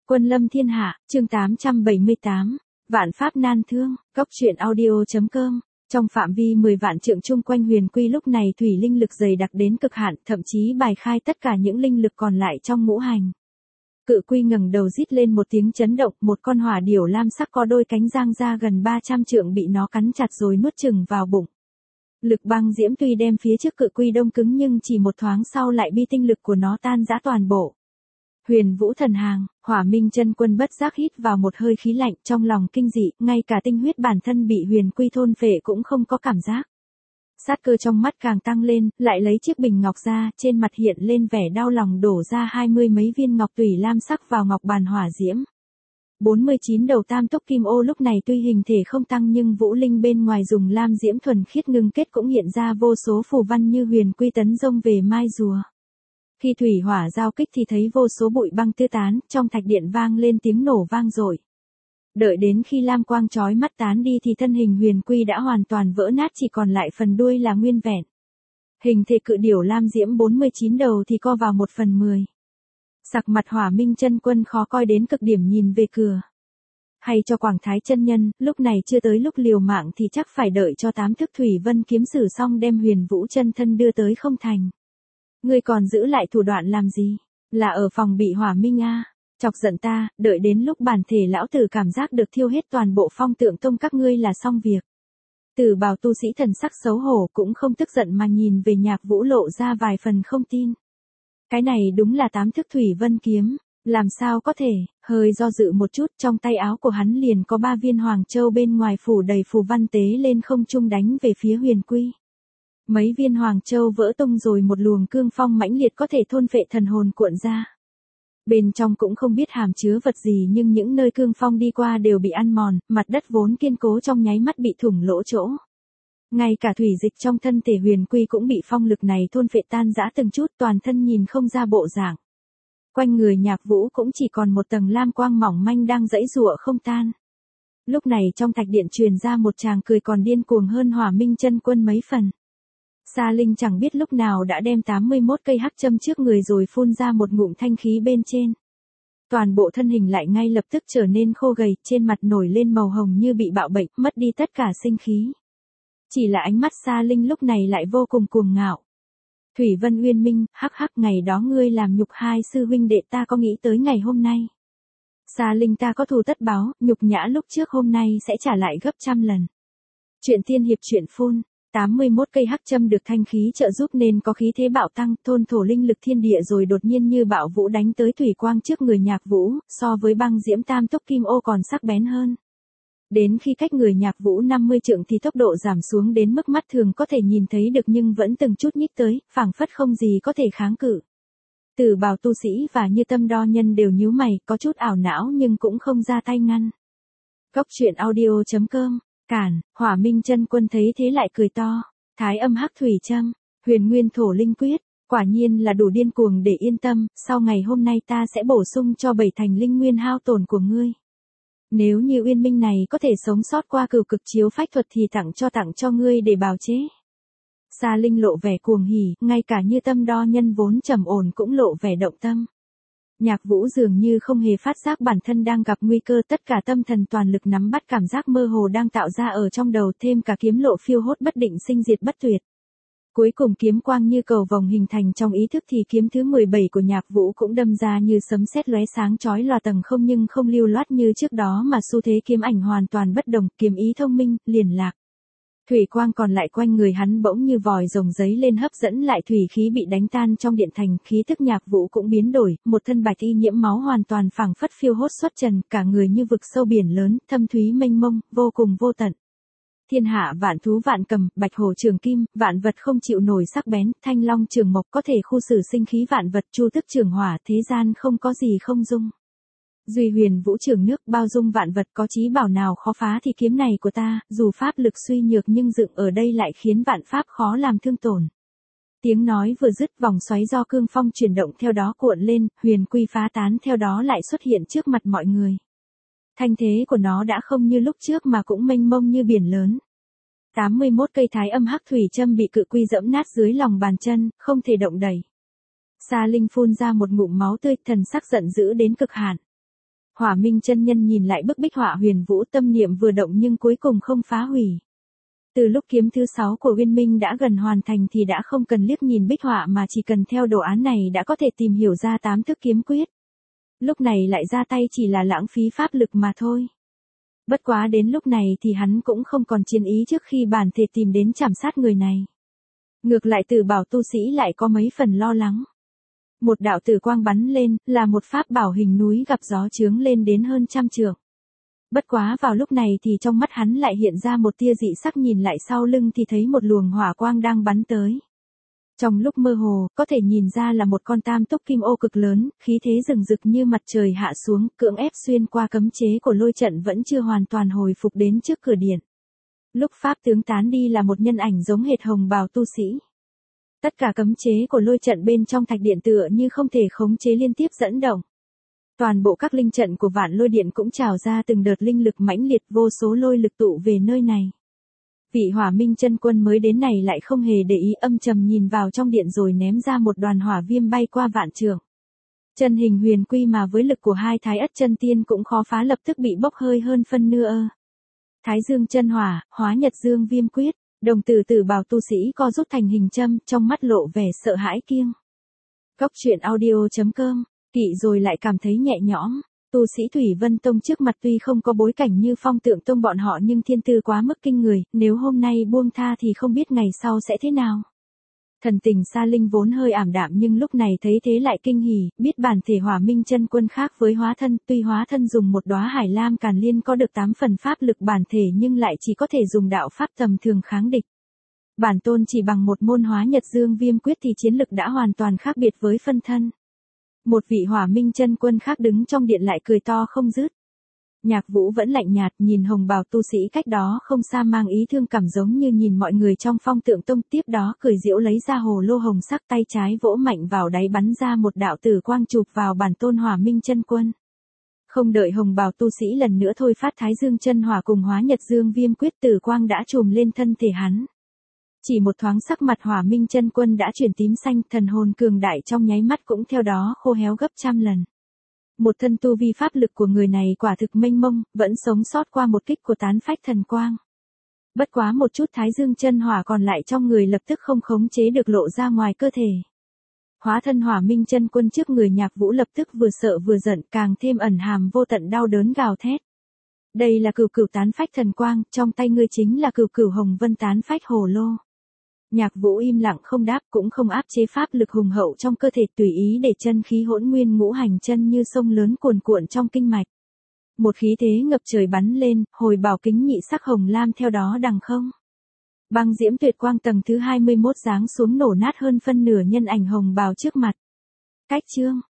Quân lâm thiên hạ, chương 878, vạn pháp nan thương, góc truyện audio.com. Trong phạm vi 10 vạn trượng chung quanh huyền quy lúc này thủy linh lực dày đặc đến cực hạn, thậm chí bài khai tất cả những linh lực còn lại trong ngũ hành. Cự quy ngẩng đầu rít lên một tiếng chấn động, một con hỏa điểu lam sắc có đôi cánh giang ra gần 300 trượng bị nó cắn chặt rồi nuốt chửng vào bụng. Lực băng diễm tuy đem phía trước cự quy đông cứng nhưng chỉ một thoáng sau lại bi tinh lực của nó tan rã toàn bộ. Huyền Vũ thần hàng, Hỏa Minh chân quân bất giác hít vào một hơi khí lạnh, trong lòng kinh dị, ngay cả tinh huyết bản thân bị huyền quy thôn phệ cũng không có cảm giác. Sát cơ trong mắt càng tăng lên, lại lấy chiếc bình ngọc ra, trên mặt hiện lên vẻ đau lòng đổ ra 20 mấy viên ngọc tủy lam sắc vào ngọc bàn hỏa diễm. 49 đầu tam túc kim ô lúc này tuy hình thể không tăng nhưng vũ linh bên ngoài dùng lam diễm thuần khiết ngưng kết cũng hiện ra vô số phù văn như huyền quy tấn rông về mai rùa. Khi thủy hỏa giao kích thì thấy vô số bụi băng tiêu tán, trong thạch điện vang lên tiếng nổ vang dội. Đợi đến khi lam quang chói mắt tán đi thì thân hình huyền quy đã hoàn toàn vỡ nát, chỉ còn lại phần đuôi là nguyên vẹn. Hình thể cự điểu lam diễm 49 đầu thì co vào 1/10. Sặc mặt Hỏa Minh chân quân khó coi đến cực điểm nhìn về cửa. Hay cho Quảng Thái chân nhân, lúc này chưa tới lúc liều mạng thì chắc phải đợi cho 8 thức thủy vân kiếm sử xong đem Huyền Vũ chân thân đưa tới không thành. Ngươi còn giữ lại thủ đoạn làm gì? Là ở phòng bị Hỏa Minh a? Chọc giận ta, đợi đến lúc bản thể lão tử cảm giác được thiêu hết toàn bộ Phong Tượng Tông các ngươi là xong việc. Tử Bào tu sĩ thần sắc xấu hổ cũng không tức giận mà nhìn về Nhạc Vũ lộ ra vài phần không tin. Cái này đúng là 8 thức thủy vân kiếm, làm sao có thể? Hơi do dự một chút, trong tay áo của hắn liền có 3 viên hoàng châu bên ngoài phủ đầy phù văn tế lên không trung đánh về phía huyền quy. Mấy viên hoàng châu vỡ tung rồi một luồng cương phong mãnh liệt có thể thôn phệ thần hồn cuộn ra. Bên trong cũng không biết hàm chứa vật gì nhưng những nơi cương phong đi qua đều bị ăn mòn, mặt đất vốn kiên cố trong nháy mắt bị thủng lỗ chỗ. Ngay cả thủy dịch trong thân thể huyền quy cũng bị phong lực này thôn phệ tan rã từng chút, toàn thân nhìn không ra bộ dạng. Quanh người Nhạc Vũ cũng chỉ còn một tầng lam quang mỏng manh đang giãy giụa không tan. Lúc này trong thạch điện truyền ra một tràng cười còn điên cuồng hơn Hỏa Minh chân quân mấy phần. Sa Linh chẳng biết lúc nào đã đem 81 cây hắc châm trước người rồi phun ra một ngụm thanh khí bên trên. Toàn bộ thân hình lại ngay lập tức trở nên khô gầy, trên mặt nổi lên màu hồng như bị bạo bệnh, mất đi tất cả sinh khí. Chỉ là ánh mắt Sa Linh lúc này lại vô cùng cuồng ngạo. Thủy Vân Uyên Minh, hắc hắc, ngày đó ngươi làm nhục hai sư huynh đệ ta có nghĩ tới ngày hôm nay. Sa Linh ta có thù tất báo, nhục nhã lúc trước hôm nay sẽ trả lại gấp trăm lần. Chuyện tiên hiệp truyện phun. 81 cây hắc châm được thanh khí trợ giúp nên có khí thế bạo tăng, thôn thổ linh lực thiên địa rồi đột nhiên như bạo vũ đánh tới thủy quang trước người Nhạc Vũ, so với băng diễm tam túc kim ô còn sắc bén hơn. Đến khi cách người Nhạc Vũ 50 trượng thì tốc độ giảm xuống đến mức mắt thường có thể nhìn thấy được nhưng vẫn từng chút nhích tới, phảng phất không gì có thể kháng cự. Tử Bào tu sĩ và Như Tâm Đo nhân đều nhíu mày, có chút ảo não nhưng cũng không ra tay ngăn. Góc truyện audio.com. Cản, Hỏa Minh chân quân thấy thế lại cười to. Thái âm hắc thủy châm, huyền nguyên thổ linh quyết, quả nhiên là đủ điên cuồng để yên tâm, sau ngày hôm nay ta sẽ bổ sung cho 7 thành linh nguyên hao tổn của ngươi. Nếu như Uyên Minh này có thể sống sót qua cửu cực chiếu phách thuật thì tặng cho ngươi để bào chế. Sa Linh lộ vẻ cuồng hỉ, ngay cả Như Tâm Đo nhân vốn trầm ổn cũng lộ vẻ động tâm. Nhạc Vũ dường như không hề phát giác bản thân đang gặp nguy cơ, tất cả tâm thần toàn lực nắm bắt cảm giác mơ hồ đang tạo ra ở trong đầu, thêm cả kiếm lộ phiêu hốt bất định sinh diệt bất tuyệt. Cuối cùng kiếm quang như cầu vồng hình thành trong ý thức thì kiếm thứ 17 của Nhạc Vũ cũng đâm ra như sấm sét lóe sáng chói lòa tầng không nhưng không lưu loát như trước đó mà xu thế kiếm ảnh hoàn toàn bất đồng, kiếm ý thông minh, liền lạc. Thủy quang còn lại quanh người hắn bỗng như vòi rồng giấy lên hấp dẫn lại thủy khí bị đánh tan trong điện thành, khí thức Nhạc Vũ cũng biến đổi, một thân bạch y nhiễm máu hoàn toàn phảng phất phiêu hốt xuất trần, cả người như vực sâu biển lớn, thâm thúy mênh mông, vô cùng vô tận. Thiên hạ vạn thú vạn cầm, bạch hổ trường kim, vạn vật không chịu nổi sắc bén, thanh long trường mộc có thể khu xử sinh khí vạn vật, chu tức trường hỏa, thế gian không có gì không dung. Duy huyền vũ trường nước, bao dung vạn vật, có chí bảo nào khó phá thì kiếm này của ta, dù pháp lực suy nhược nhưng dựng ở đây lại khiến vạn pháp khó làm thương tổn. Tiếng nói vừa dứt, vòng xoáy do cương phong chuyển động theo đó cuộn lên, huyền quy phá tán theo đó lại xuất hiện trước mặt mọi người. Thanh thế của nó đã không như lúc trước mà cũng mênh mông như biển lớn. 81 cây thái âm hắc thủy châm bị cự quy dẫm nát dưới lòng bàn chân, không thể động đậy. Sa Linh phun ra một ngụm máu tươi, thần sắc giận dữ đến cực hạn. Hỏa Minh chân nhân nhìn lại bức bích họa huyền vũ, tâm niệm vừa động nhưng cuối cùng không phá hủy. Từ lúc kiếm thứ 6 của Uyên Minh đã gần hoàn thành thì đã không cần liếc nhìn bích họa mà chỉ cần theo đồ án này đã có thể tìm hiểu ra 8 thức kiếm quyết. Lúc này lại ra tay chỉ là lãng phí pháp lực mà thôi. Bất quá đến lúc này thì hắn cũng không còn chiến ý trước khi bản thể tìm đến chảm sát người này. Ngược lại Tử Bảo tu sĩ lại có mấy phần lo lắng. Một đạo tử quang bắn lên, là một pháp bảo hình núi gặp gió chướng lên đến hơn 100 trượng. Bất quá vào lúc này thì trong mắt hắn lại hiện ra một tia dị sắc, nhìn lại sau lưng thì thấy một luồng hỏa quang đang bắn tới. Trong lúc mơ hồ, có thể nhìn ra là một con tam túc kim ô cực lớn, khí thế rừng rực như mặt trời hạ xuống, cưỡng ép xuyên qua cấm chế của lôi trận vẫn chưa hoàn toàn hồi phục đến trước cửa điện. Lúc pháp tướng tán đi là một nhân ảnh giống hệt hồng bào tu sĩ. Tất cả cấm chế của lôi trận bên trong thạch điện tựa như không thể khống chế liên tiếp dẫn động. Toàn bộ các linh trận của Vạn Lôi Điện cũng trào ra từng đợt linh lực mãnh liệt, vô số lôi lực tụ về nơi này. Vị Hỏa Minh chân quân mới đến này lại không hề để ý, âm trầm nhìn vào trong điện rồi ném ra một đoàn hỏa viêm bay qua vạn trượng. Chân hình huyền quy mà với lực của hai Thái Ất chân tiên cũng khó phá, lập tức bị bốc hơi hơn phân nửa. Thái Dương chân hỏa, hóa Nhật Dương viêm quyết, đồng tử Tử Bảo tu sĩ co rút thành hình châm, trong mắt lộ vẻ sợ hãi kiêng. Góc truyện audio.com, kỵ rồi lại cảm thấy nhẹ nhõm. Tu sĩ Thủy Vân Tông trước mặt tuy không có bối cảnh như Phong Tượng Tông bọn họ nhưng thiên tư quá mức kinh người, nếu hôm nay buông tha thì không biết ngày sau sẽ thế nào. Thần tình Sa Linh vốn hơi ảm đạm nhưng lúc này thấy thế lại kinh hỉ, biết bản thể Hỏa Minh chân quân khác với hóa thân, tuy hóa thân dùng một đóa Hải Lam Càn Liên có được 8 phần pháp lực bản thể nhưng lại chỉ có thể dùng đạo pháp tầm thường kháng địch. Bản tôn chỉ bằng một môn hóa Nhật Dương viêm quyết thì chiến lực đã hoàn toàn khác biệt với phân thân. Một vị Hỏa Minh chân quân khác đứng trong điện lại cười to không dứt. Nhạc Vũ vẫn lạnh nhạt nhìn hồng bào tu sĩ cách đó không xa, mang ý thương cảm giống như nhìn mọi người trong Phong Tượng Tông, tiếp đó cười giễu lấy ra hồ lô hồng sắc, tay trái vỗ mạnh vào đáy bắn ra một đạo tử quang chụp vào bản tôn Hỏa Minh chân quân. Không đợi hồng bào tu sĩ lần nữa thôi phát Thái Dương chân hỏa cùng hóa Nhật Dương viêm quyết, tử quang đã trùm lên thân thể hắn. Chỉ một thoáng sắc mặt Hỏa Minh chân quân đã chuyển tím xanh, thần hồn cường đại trong nháy mắt cũng theo đó khô héo gấp 100 lần. Một thân tu vi pháp lực của người này quả thực mênh mông, vẫn sống sót qua một kích của tán phách thần quang. Bất quá một chút Thái Dương chân hỏa còn lại trong người lập tức không khống chế được lộ ra ngoài cơ thể. Hóa thân Hỏa Minh chân quân trước người Nhạc Vũ lập tức vừa sợ vừa giận, càng thêm ẩn hàm vô tận đau đớn gào thét. Đây là cửu cửu tán phách thần quang, trong tay ngươi chính là cửu cửu hồng vân tán phách hồ lô. Nhạc Vũ im lặng không đáp, cũng không áp chế pháp lực hùng hậu trong cơ thể, tùy ý để chân khí hỗn nguyên ngũ hành chân như sông lớn cuồn cuộn trong kinh mạch. Một khí thế ngập trời bắn lên, hồi bảo kính nhị sắc hồng lam theo đó đằng không. Băng diễm tuyệt quang tầng thứ 21 giáng xuống nổ nát hơn phân nửa nhân ảnh hồng bào trước mặt. Cách chương